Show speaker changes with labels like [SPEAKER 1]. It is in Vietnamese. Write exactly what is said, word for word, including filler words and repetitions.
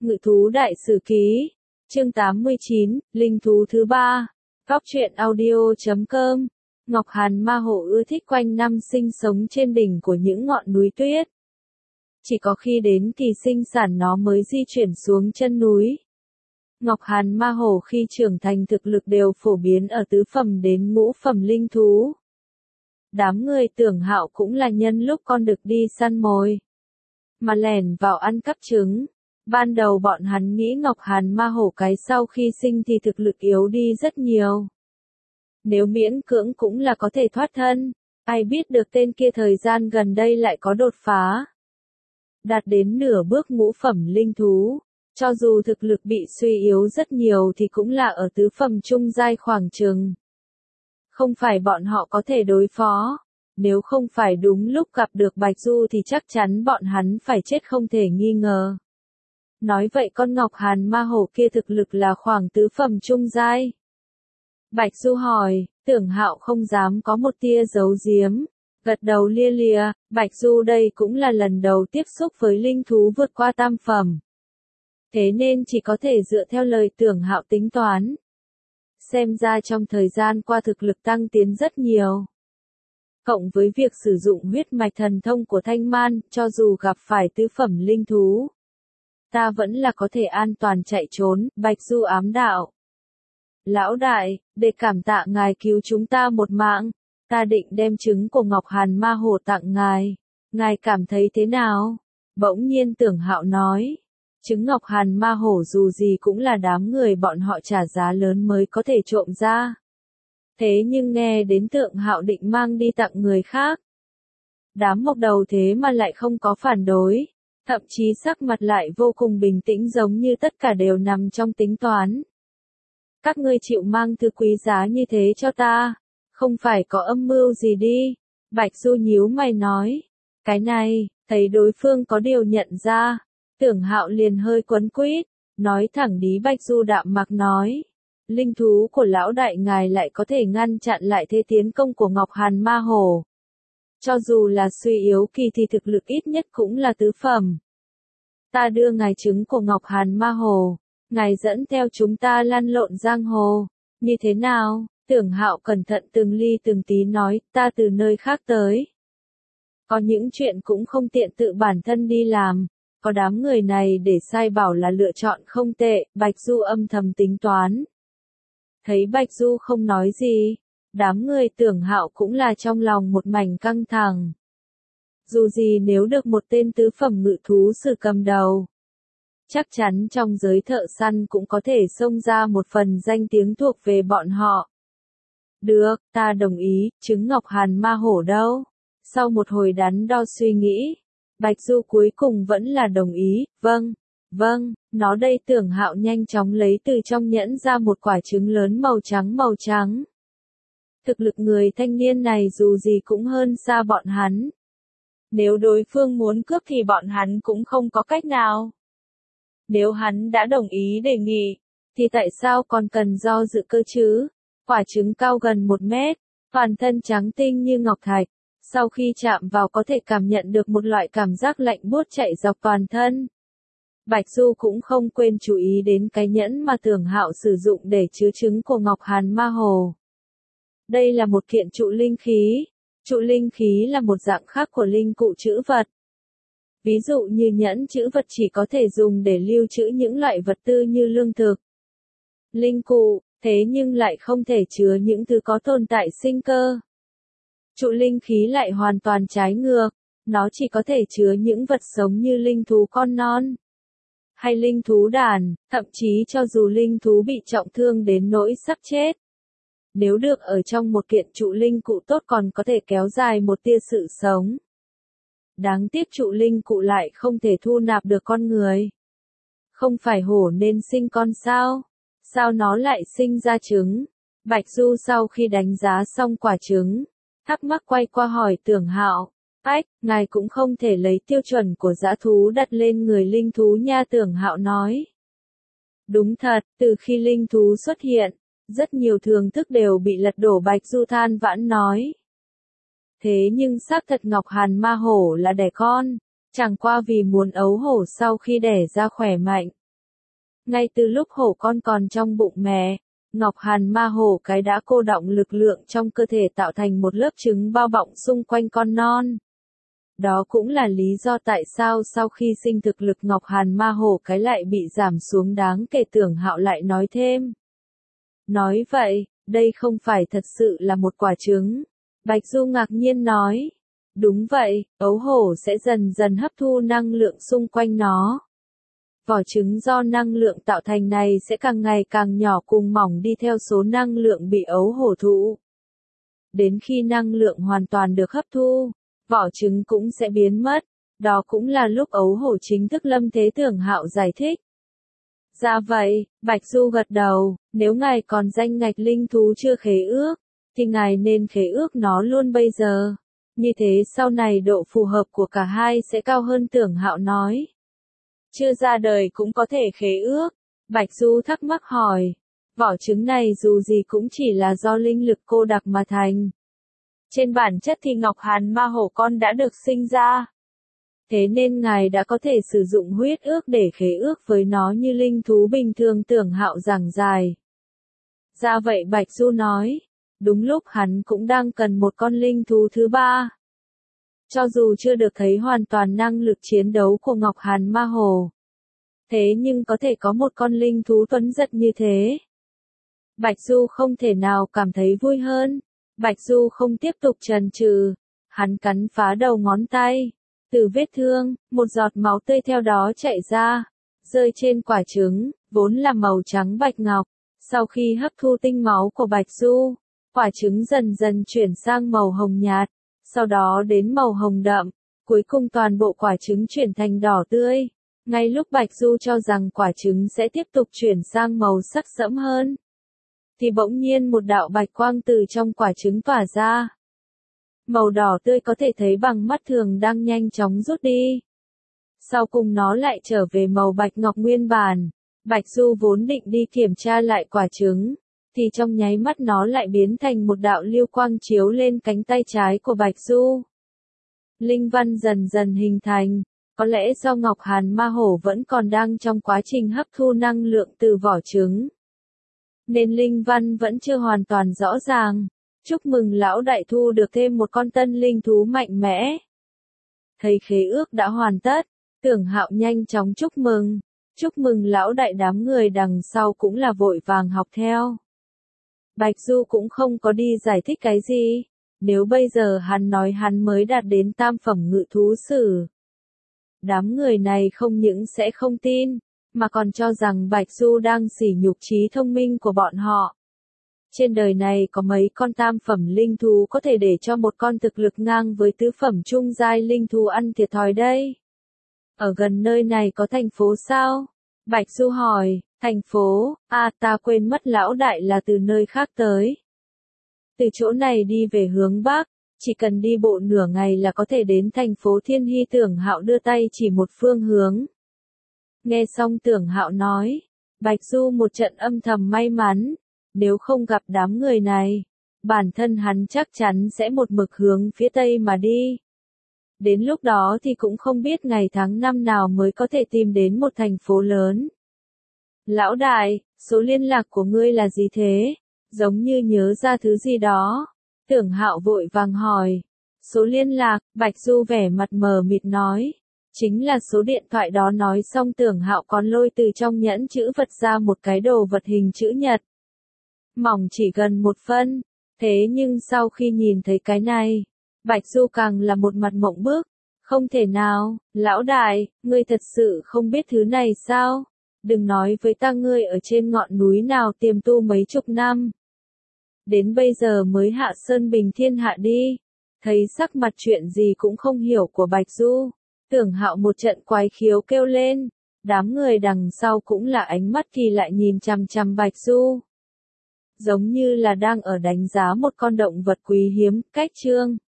[SPEAKER 1] Ngự thú đại sử ký. Chương tám mươi chín, linh thú thứ ba. Góc truyện audio chấm com. Ngọc Hàn Ma Hổ ưa thích quanh năm sinh sống trên đỉnh của những ngọn núi tuyết. Chỉ có khi đến kỳ sinh sản nó mới di chuyển xuống chân núi. Ngọc Hàn Ma Hổ khi trưởng thành thực lực đều phổ biến ở tứ phẩm đến ngũ phẩm linh thú. Đám người Tưởng Hạo cũng là nhân lúc con đực đi săn mồi, mà lẻn vào ăn cắp trứng. Ban đầu bọn hắn nghĩ Ngọc Hàn Ma Hổ cái sau khi sinh thì thực lực yếu đi rất nhiều. Nếu miễn cưỡng cũng là có thể thoát thân, ai biết được tên kia thời gian gần đây lại có đột phá. Đạt đến nửa bước ngũ phẩm linh thú, cho dù thực lực bị suy yếu rất nhiều thì cũng là ở tứ phẩm trung giai khoảng chừng. Không phải bọn họ có thể đối phó, nếu không phải đúng lúc gặp được Bạch Du thì chắc chắn bọn hắn phải chết không thể nghi ngờ. Nói vậy con Ngọc Hàn Ma Hổ kia thực lực là khoảng tứ phẩm trung giai. Bạch Du hỏi, Tưởng Hạo không dám có một tia giấu giếm, gật đầu lia lịa. Bạch Du đây cũng là lần đầu tiếp xúc với linh thú vượt qua tam phẩm, thế nên chỉ có thể dựa theo lời Tưởng Hạo tính toán. Xem ra trong thời gian qua thực lực tăng tiến rất nhiều. Cộng với việc sử dụng huyết mạch thần thông của Thanh Man, cho dù gặp phải tứ phẩm linh thú, ta vẫn là có thể an toàn chạy trốn. Bạch Du ám đạo. Lão đại, để cảm tạ ngài cứu chúng ta một mạng, ta định đem trứng của Ngọc Hàn Ma Hổ tặng ngài. Ngài cảm thấy thế nào? Bỗng nhiên Tưởng Hạo nói. Trứng Ngọc Hàn Ma Hổ dù gì cũng là đám người bọn họ trả giá lớn mới có thể trộm ra. Thế nhưng nghe đến Tưởng Hạo định mang đi tặng người khác, đám mộc đầu thế mà lại không có phản đối, thậm chí sắc mặt lại vô cùng bình tĩnh giống như tất cả đều nằm trong tính toán. Các ngươi chịu mang thứ quý giá như thế cho ta, không phải có âm mưu gì đi. Bạch Du nhíu mày nói. Cái này, thấy đối phương có điều nhận ra, Tưởng Hạo liền hơi quấn quýt, nói thẳng đi. Bạch Du đạm mạc nói. Linh thú của lão đại ngài lại có thể ngăn chặn lại thế tiến công của Ngọc Hàn Ma Hổ. Cho dù là suy yếu kỳ thì thực lực ít nhất cũng là tứ phẩm. Ta đưa ngài trứng của Ngọc Hàn Ma Hổ, ngài dẫn theo chúng ta lăn lộn giang hồ, như thế nào? Tưởng Hạo cẩn thận từng ly từng tí nói, ta từ nơi khác tới. Có những chuyện cũng không tiện tự bản thân đi làm, có đám người này để sai bảo là lựa chọn không tệ. Bạch Du âm thầm tính toán. Thấy Bạch Du không nói gì, đám người Tưởng Hạo cũng là trong lòng một mảnh căng thẳng. Dù gì nếu được một tên tứ phẩm ngự thú sử cầm đầu, chắc chắn trong giới thợ săn cũng có thể xông ra một phần danh tiếng thuộc về bọn họ. Được, ta đồng ý. Trứng Ngọc Hàn Ma Hổ đâu? Sau một hồi đắn đo suy nghĩ, Bạch Du cuối cùng vẫn là đồng ý. Vâng, vâng, nó đây. Tưởng Hạo nhanh chóng lấy từ trong nhẫn ra một quả trứng lớn màu trắng màu trắng. Thực lực người thanh niên này dù gì cũng hơn xa bọn hắn. Nếu đối phương muốn cướp thì bọn hắn cũng không có cách nào. Nếu hắn đã đồng ý đề nghị, thì tại sao còn cần do dự cơ chứ? Quả trứng cao gần một mét, toàn thân trắng tinh như ngọc thạch. Sau khi chạm vào có thể cảm nhận được một loại cảm giác lạnh buốt chạy dọc toàn thân. Bạch Du cũng không quên chú ý đến cái nhẫn mà Tưởng Hạo sử dụng để chứa trứng của Ngọc Hàn Ma Hổ. Đây là một kiện trụ linh khí. Trụ linh khí là một dạng khác của linh cụ trữ vật. Ví dụ như nhẫn trữ vật chỉ có thể dùng để lưu trữ những loại vật tư như lương thực, linh cụ, thế nhưng lại không thể chứa những thứ có tồn tại sinh cơ. Trụ linh khí lại hoàn toàn trái ngược, nó chỉ có thể chứa những vật sống như linh thú con non, hay linh thú đàn, thậm chí cho dù linh thú bị trọng thương đến nỗi sắp chết. Nếu được ở trong một kiện trụ linh cụ tốt còn có thể kéo dài một tia sự sống. Đáng tiếc trụ linh cụ lại không thể thu nạp được con người. Không phải hổ nên sinh con sao? Sao nó lại sinh ra trứng? Bạch Du sau khi đánh giá xong quả trứng, thắc mắc quay qua hỏi Tưởng Hạo. Ách, ngài cũng không thể lấy tiêu chuẩn của dã thú đặt lên người linh thú nha. Tưởng Hạo nói. Đúng thật, từ khi linh thú xuất hiện, rất nhiều thường thức đều bị lật đổ. Bạch Du than vãn nói. Thế nhưng xác thật Ngọc Hàn Ma Hổ là đẻ con, chẳng qua vì muốn ấu hổ sau khi đẻ ra khỏe mạnh, Ngay từ lúc hổ con còn trong bụng mẹ, Ngọc Hàn ma hổ cái đã cô đọng lực lượng trong cơ thể tạo thành một lớp trứng bao bọc xung quanh con non. Đó cũng là lý do tại sao sau khi sinh thực lực Ngọc Hàn ma hổ cái lại bị giảm xuống đáng kể. Tưởng Hạo lại nói thêm. Nói vậy, đây không phải thật sự là một quả trứng. Bạch Du ngạc nhiên nói. Đúng vậy, ấu hổ sẽ dần dần hấp thu năng lượng xung quanh nó. Vỏ trứng do năng lượng tạo thành này sẽ càng ngày càng nhỏ cùng mỏng đi theo số năng lượng bị ấu hổ thụ. Đến khi năng lượng hoàn toàn được hấp thu, vỏ trứng cũng sẽ biến mất. Đó cũng là lúc ấu hổ chính thức lâm thế. Tưởng Hạo giải thích. Dạ vậy, Bạch Du gật đầu, nếu ngài còn danh ngạch linh thú chưa khế ước, thì ngài nên khế ước nó luôn bây giờ. Như thế sau này độ phù hợp của cả hai sẽ cao hơn. Tưởng Hạo nói. Chưa ra đời cũng có thể khế ước. Bạch Du thắc mắc hỏi. Vỏ trứng này dù gì cũng chỉ là do linh lực cô đặc mà thành. Trên bản chất thì Ngọc Hàn ma hổ con đã được sinh ra. Thế nên ngài đã có thể sử dụng huyết ước để khế ước với nó như linh thú bình thường. Tưởng Hạo giảng giải. Ra vậy Bạch Du nói. Đúng lúc hắn cũng đang cần một con linh thú thứ ba. Cho dù chưa được thấy hoàn toàn năng lực chiến đấu của Ngọc Hàn ma hổ. Thế nhưng có thể có một con linh thú tuấn giật như thế. Bạch Du không thể nào cảm thấy vui hơn. Bạch Du không tiếp tục chần chừ. Hắn cắn phá đầu ngón tay. Từ vết thương, một giọt máu tươi theo đó chảy ra. Rơi trên quả trứng, vốn là màu trắng bạch ngọc. Sau khi hấp thu tinh máu của Bạch Du, quả trứng dần dần chuyển sang màu hồng nhạt. Sau đó đến màu hồng đậm. Cuối cùng toàn bộ quả trứng chuyển thành đỏ tươi. Ngay lúc Bạch Du cho rằng quả trứng sẽ tiếp tục chuyển sang màu sắc sẫm hơn, thì bỗng nhiên một đạo bạch quang từ trong quả trứng tỏa ra. Màu đỏ tươi có thể thấy bằng mắt thường đang nhanh chóng rút đi. Sau cùng nó lại trở về màu bạch ngọc nguyên bản. Bạch Du vốn định đi kiểm tra lại quả trứng, thì trong nháy mắt nó lại biến thành một đạo lưu quang chiếu lên cánh tay trái của Bạch Du. Linh văn dần dần hình thành. Có lẽ do Ngọc Hàn ma hổ vẫn còn đang trong quá trình hấp thu năng lượng từ vỏ trứng, nên linh văn vẫn chưa hoàn toàn rõ ràng. Chúc mừng lão đại thu được thêm một con tân linh thú mạnh mẽ. Thấy khế ước đã hoàn tất, Tưởng Hạo nhanh chóng chúc mừng. Chúc mừng lão đại. Đám người đằng sau cũng là vội vàng học theo. Bạch Du cũng không có đi giải thích cái gì. Nếu bây giờ hắn nói hắn mới đạt đến tam phẩm ngự thú sử, đám người này không những sẽ không tin, mà còn cho rằng Bạch Du đang sỉ nhục trí thông minh của bọn họ. Trên đời này có mấy con tam phẩm linh thú có thể để cho một con thực lực ngang với tứ phẩm trung giai linh thú ăn thiệt thòi đây? Ở gần nơi này có thành phố sao? Bạch Du hỏi. Thành phố? À, ta quên mất lão đại là từ nơi khác tới. Từ chỗ này đi về hướng Bắc, chỉ cần đi bộ nửa ngày là có thể đến thành phố Thiên Hy. Tưởng Hạo đưa tay chỉ một phương hướng. Nghe xong Tưởng Hạo nói, Bạch Du một trận âm thầm may mắn. Nếu không gặp đám người này, bản thân hắn chắc chắn sẽ một mực hướng phía Tây mà đi. Đến lúc đó thì cũng không biết ngày tháng năm nào mới có thể tìm đến một thành phố lớn. Lão đại, số liên lạc của ngươi là gì thế? Giống như nhớ ra thứ gì đó. Tưởng Hạo vội vàng hỏi. Số liên lạc, Bạch Du vẻ mặt mờ mịt nói. Chính là số điện thoại đó. Nói xong Tưởng Hạo còn lôi từ trong nhẫn chữ vật ra một cái đồ vật hình chữ nhật. Mỏng chỉ gần một phân. Thế nhưng sau khi nhìn thấy cái này, Bạch Du càng là một mặt mộng bức. Không thể nào, lão đại, ngươi thật sự không biết thứ này sao? Đừng nói với ta ngươi ở trên ngọn núi nào tiềm tu mấy chục năm. Đến bây giờ mới hạ sơn bình thiên hạ đi. Thấy sắc mặt chuyện gì cũng không hiểu của Bạch Du, Tưởng Hạo một trận quái khiếu kêu lên. Đám người đằng sau cũng là ánh mắt kỳ lại nhìn chằm chằm Bạch Du. Giống như là đang ở đánh giá một con động vật quý hiếm. Cách chương